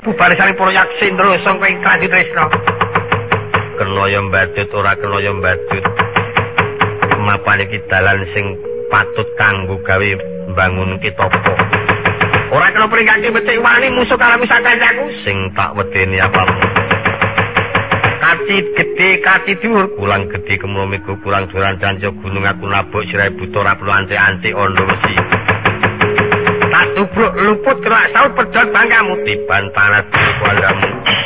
Bubar sang para yaksindra sangka ing Kradi Tresna. Kena ya mbadut ora kena ya mbadut. Mapan iki dalan sing patut kanggo gawe mbangun kitapa. Ora kena pringake becik wani musuh kalami sakancaku sing tak wedeni apa. Kati gedhe kati dhuwur kulang gedhe kemromego kurang doran janjo gunung aku nabuk sirai buta ora perlu antik-antik ondo wesi. Tak tubruk luput kerak saut pedhot bangkamu tiban tanah kuandamu.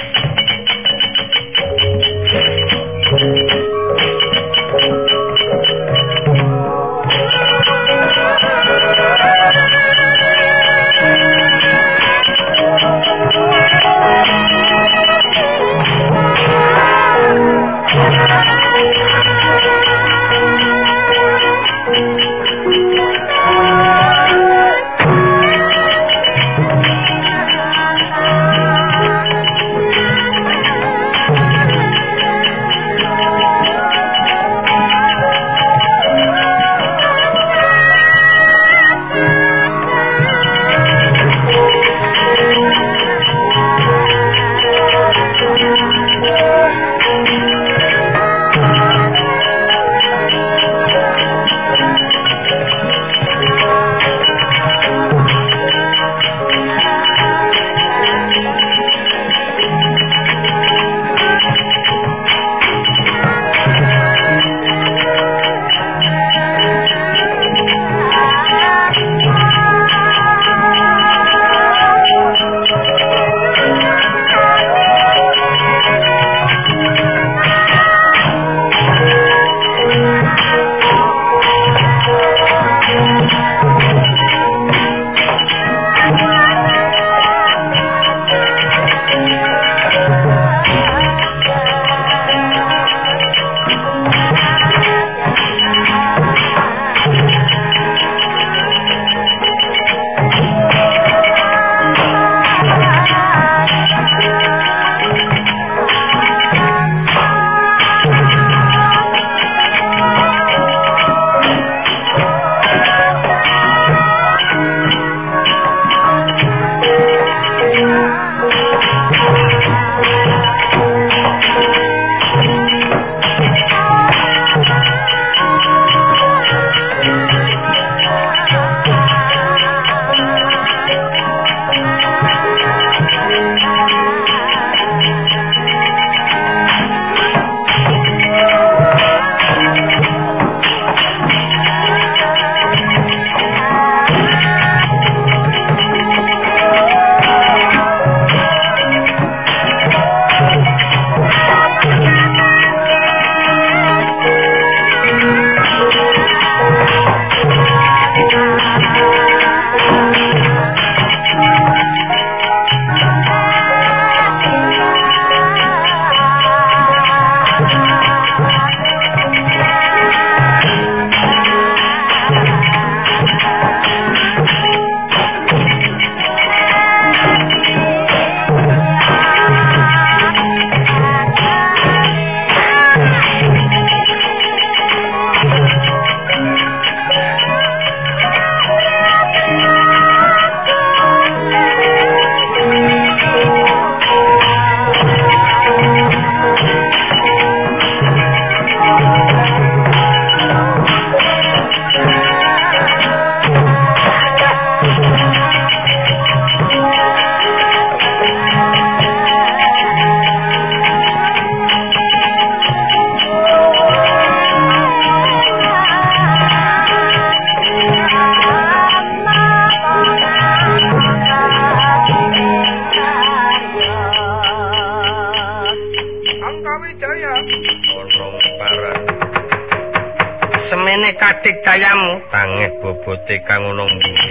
Kadik dayamu tangeh bobote kang ana mburi.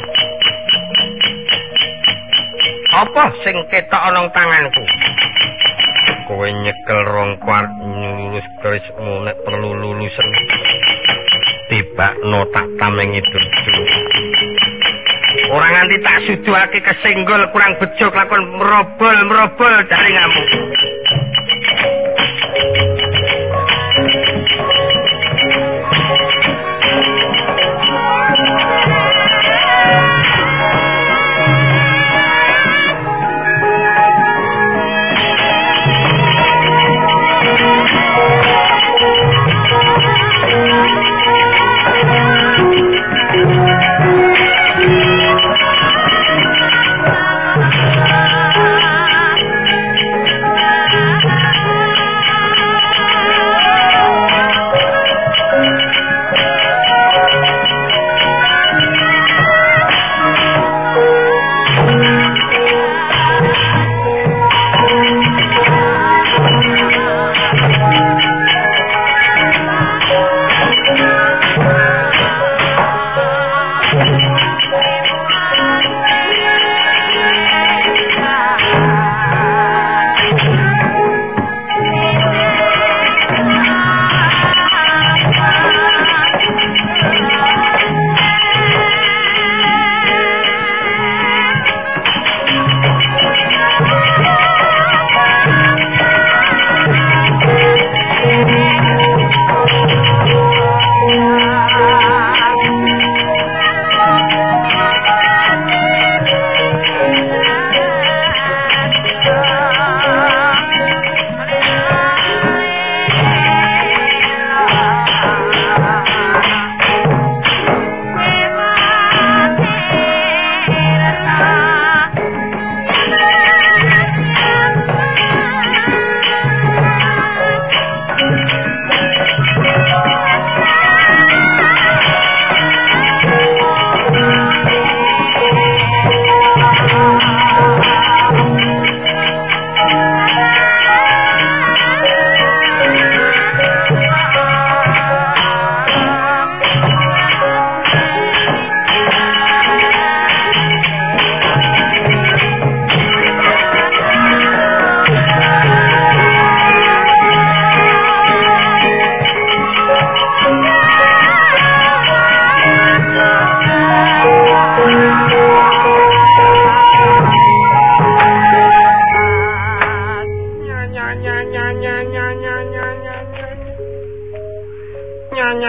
Apa sing ketok ana tanganku? Kowe nyekel rong kwart nyulus kerismu nek perlu lulusen. Tibakno tak tameng idul. Ora nganti tak suduhake kesenggol kurang bejo lakon merobol jaringanmu.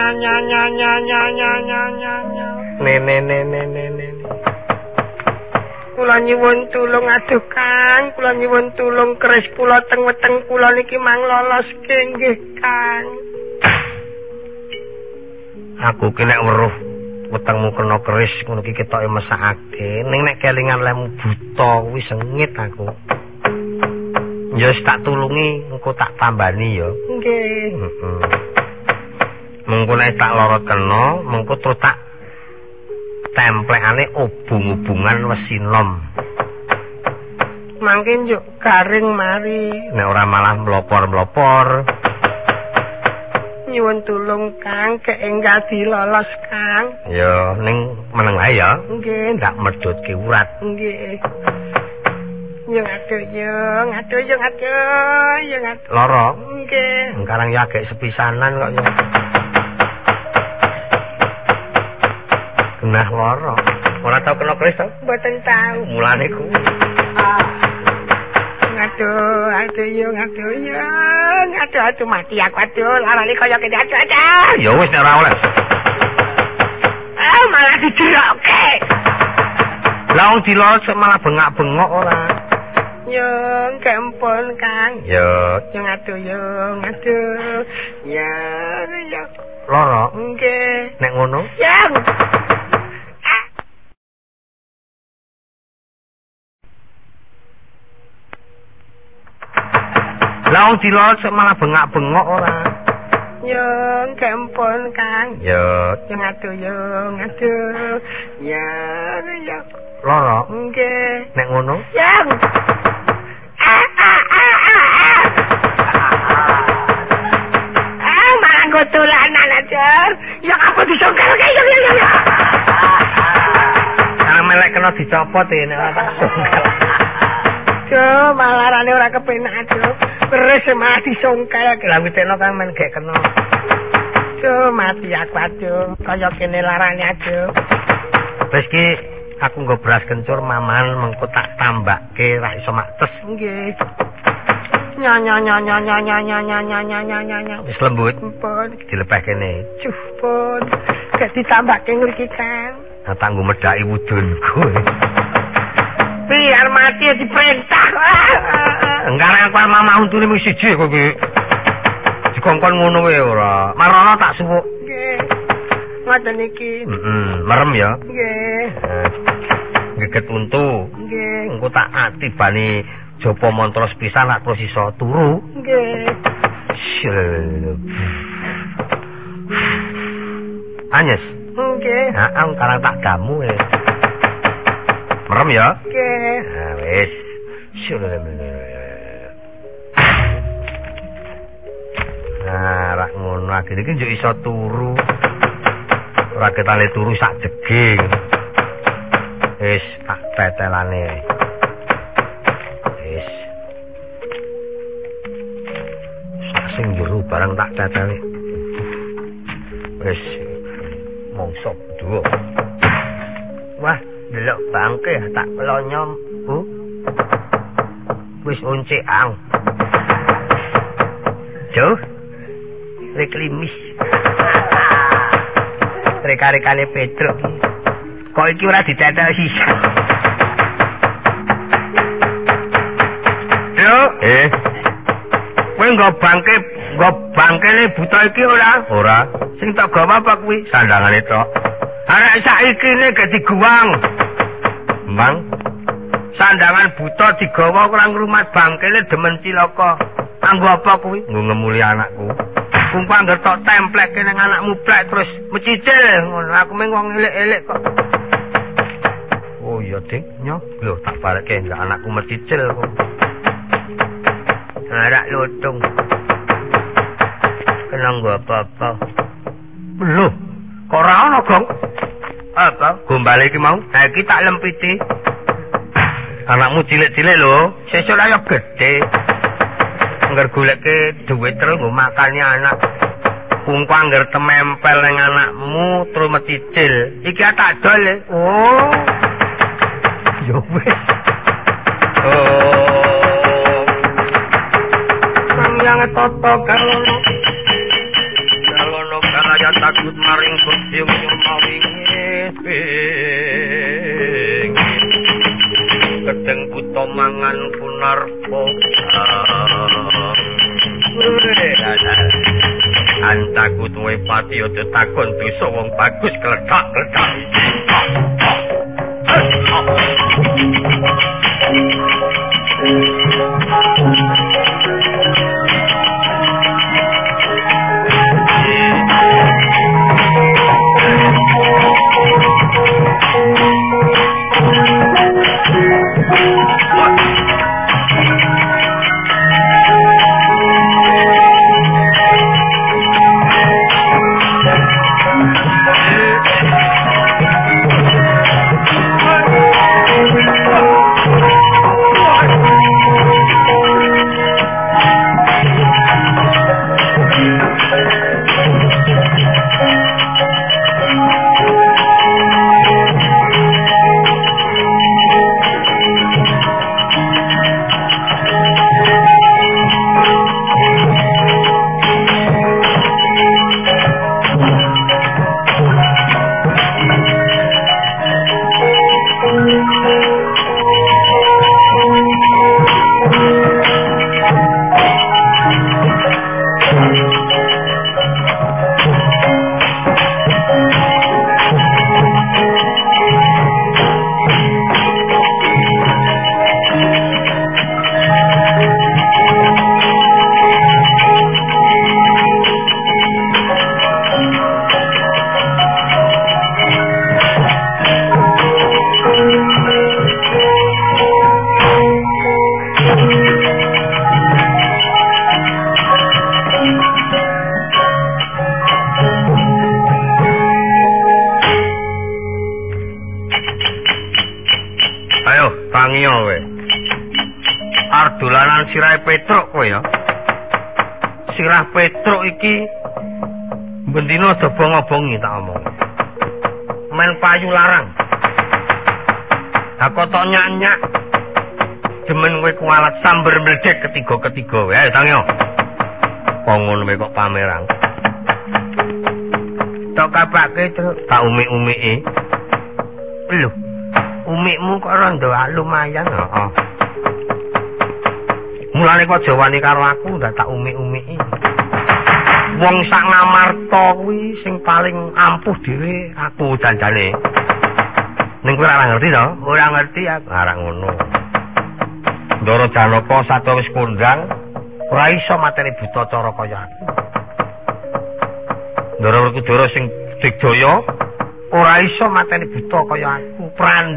Kula nyuwun tulung aduh Kang, kula nyuwun tulung keris kula teng weteng kula niki mang lolos nggih Kang. Aku ki nek weruh wetengmu kena keris ngono ki ketoke mesakake, ning nek kelingan lemu buta kuwi sengit aku. Ya wis tak tulungi, engko tak tambani ya. Nggih. Mengko nek tak lara kena, mengko terus tak templekane obung-obungan wesi nom. Mangke njuk garing mari. Nek ora malah mlopor-mlopor. Nyuwun tulung Kang, kek enggak dilolos Kang. Ya ning meneng ae ya. Nggih, ndak medhotke urat. Nggih. Yung atuh. Lara? Nggih. Sekarang ya agek sepisanan kok ya. Genah lara. Ora tau kena keris to? Mboten tau. Mulane ku. Aduh mati aku aduh larane kaya kene aduh. Ya wis nek ora oleh. Malah dijerokke. Lah wong dilos malah bengak-bengok ora. Yo, kempon Kang. Yo. Yung aduh. Ya. Lara? Nggih. Nek ngono? Yang. Lah wong dilos malah bengak-bengok ora. Yo, kempon Kang. Yo. Yung aduh. Ya. Lara? Nggih. Nek ngono? Yang. Malah gotolanan aja. Yang apa disongkelke ya. Melek kena dicopot nek ora tak songkel. Duh, malah rane ora kepenak aduh. Terus malah disongkel. Lah witekno kan men gek kena. Duh, mati aku aduh. Kaya kene larane aduh. Wis ki aku nggo beras kencur maman mengko tak tambake ra iso maktes. Nggih. Nya. Wis lembut. Pun Dilepeh kene. Cuh, pun. Gak ditambake ngriki Kang. Tanggo medhaki wudunku. Biar mati diperintah. Engkarang aku mamah untune mung siji kok iki. Dikongkon ngono wae ora. Marono tak suwuk. Nggih. Ngoten iki. Merem ya. Nggih. Geget untu. Nggih. Engko tak atibani japa mantra sepisan nak terus iso turu. Nggih. Anyes. Nggih. Heeh, karang tak gamu e. Merem ya? Nggih. Nah, wis. Nah, rak ngono akhire iki njuk iso turu. Ora ketane turu sak jeging. Wis tak tetelane. Wis. Sak sing jero barang tak teteli. Wis mongso duo. Wah, delok bangke tak pelonyom, Bu. Wis oncekang. Jo. Rek limis. Rek-rekane Petro. Kok iki ora ditetel sisa. Yo, kowe nggo bangkene buta iki ora? Ora. Sing tak gawa apa kuwi? Sandangane tok. Arek saiki ne gak diguwang. Mbang. Sandangan buta digawa kurang ngrumat bangkene demen cilaka. Kanggo apa kuwi? Nggo ngemuli anakku. Kumpang ngertok templek ning anakmu plek terus mecicil ngono. Aku mung wong elek-elek kok. Oh iya, Dik. Nyo, lho tak bareke enggak anakku mecicil kok. Arak lutung. Kena nggo apa-apa. Lho, kok ora ono, Gong? Apa? Gombale iki mau? Ha iki tak lempiti. Anakmu cilik-cilik lho, sesuk ayo gedhe. Angger goleke dhuwit terus nggo makane anak. Kungku angger temempel ning anakmu terus meticil. Iki tak dol. Oh. Yo wis. Oh. Sang yang toto kalono. Kalono kaya ya takut maring Gusti gedeng buta mangan punarpa antaku tuwe pati aja takon dosa wong bagus kletak-kletak sirah Petruk kowe ya. Sirah Petruk iki bendina aja bong-bongi tak omong. Men payu larang. Ha kotok nyak-nyak. Demen kowe kualat samber mledek ketiga-ketiga. Ya Tangyo. Pongon kowe kok pamerang. Tok kapake tak umi-umiki. Lho. Umikmu kok rada lumayan heeh. Mulane kok jawani karo aku ndak tak umi-umiki. Wong sak ngamarta kuwi sing paling ampuh dhewe aku janjane. Ning kowe ora ngerti to? Ora ngerti aku ora ngono. Ndara Janaka sato wis kondang, ora iso mateni buta cara kaya aku. Ndara Werkudara sing digdaya ora iso mateni buta kaya aku.